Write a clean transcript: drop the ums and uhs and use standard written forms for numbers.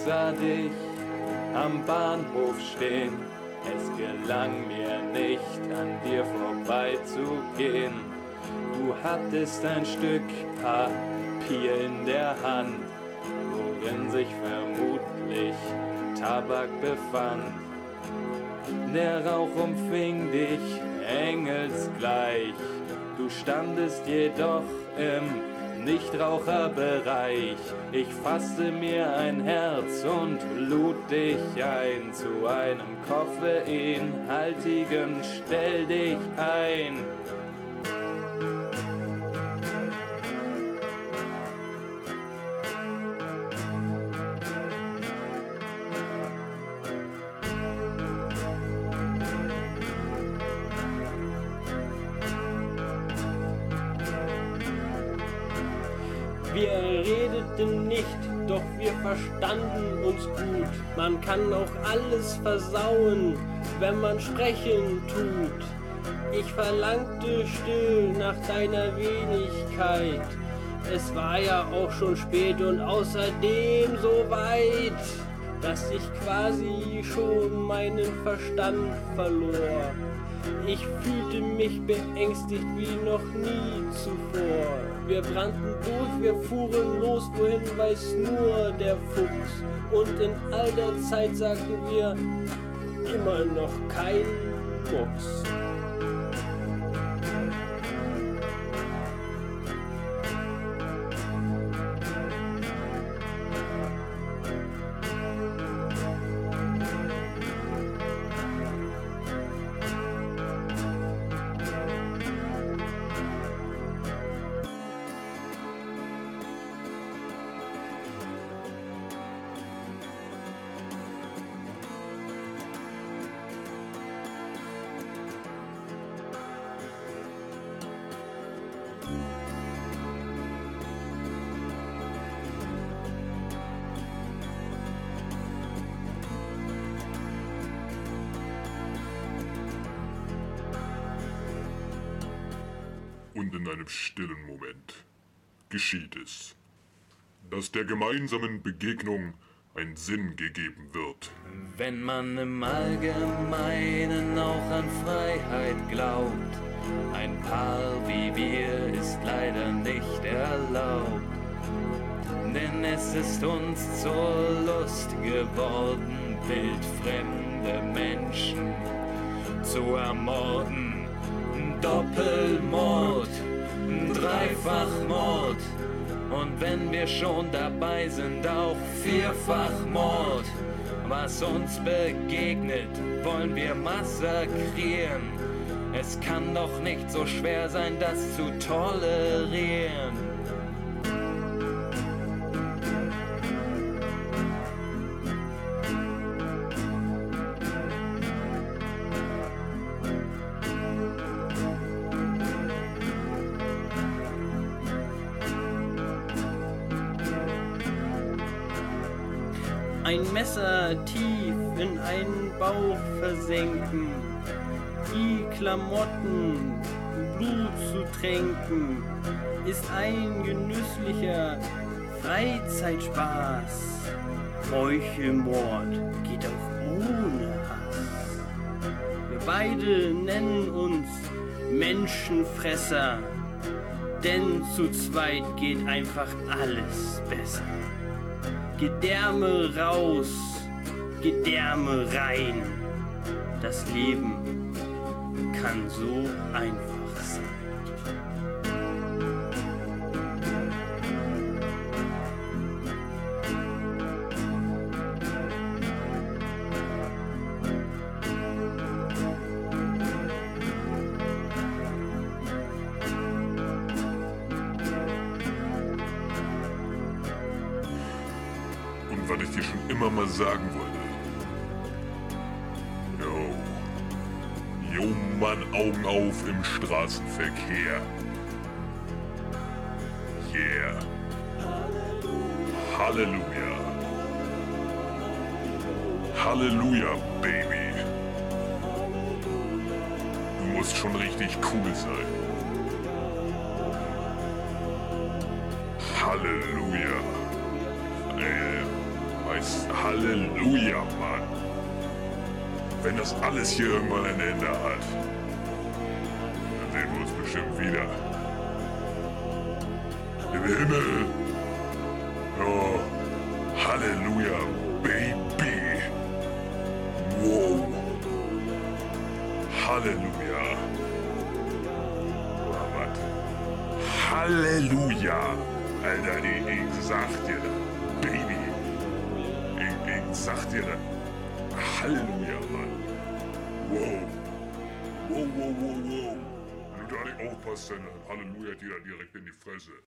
sah dich am Bahnhof stehen. Es gelang mir nicht, an dir vorbeizugehen. Du hattest ein Stück Papier in der Hand, worin sich vermutlich Tabak befand. Der Rauch umfing dich engelsgleich, du standest jedoch im Nichtraucherbereich. Ich fasste mir ein Herz und lud dich ein zu einem koffeinhaltigen Stell dich ein. Wir redeten nicht, doch wir verstanden uns gut. Man kann auch alles versauen, wenn man sprechen tut. Ich verlangte still nach deiner Wenigkeit. Es war ja auch schon spät und außerdem so weit, dass ich quasi schon meinen Verstand verlor. Ich fühlte mich beängstigt wie noch nie zuvor. Wir brannten durch, wir fuhren los, wohin weiß nur der Fuchs. Und in all der Zeit sagten wir immer noch kein Mucks. Und in einem stillen Moment geschieht es, dass der gemeinsamen Begegnung ein Sinn gegeben wird. Wenn man im Allgemeinen auch an Freiheit glaubt, ein Paar wie wir ist leider nicht erlaubt. Denn es ist uns zur Lust geworden, wildfremde Menschen zu ermorden. Doppelmord, Dreifachmord und wenn wir schon dabei sind, auch Vierfachmord. Was uns begegnet, wollen wir massakrieren. Es kann doch nicht so schwer sein, das zu tolerieren. Ein Messer tief in einen Bauch versenken, die Klamotten Blut zu tränken, ist ein genüsslicher Freizeitspaß. Meuchelmord geht auch ohne Hass. Wir beide nennen uns Menschenfresser, denn zu zweit geht einfach alles besser. Gedärme raus, Gedärme rein. Das Leben kann so einfach sein. Und was ich dir schon immer mal sagen wollte. Jo Mann, Augen auf im Straßenverkehr. Yeah. Halleluja. Halleluja, Baby. Du musst schon richtig cool sein. Halleluja. heißt Halleluja, Mann. Wenn das alles hier irgendwann ein Ende hat, dann sehen wir uns bestimmt wieder. Im Himmel. Oh, Halleluja, Baby. Wow. Halleluja. Oh, was? Halleluja. Alter, ich sag dir das, Baby. Ich sag dir das. Halleluja, Mann. Wow. Wow. Wenn du da nicht aufpasst, dann Halleluja dir direkt in die Fresse.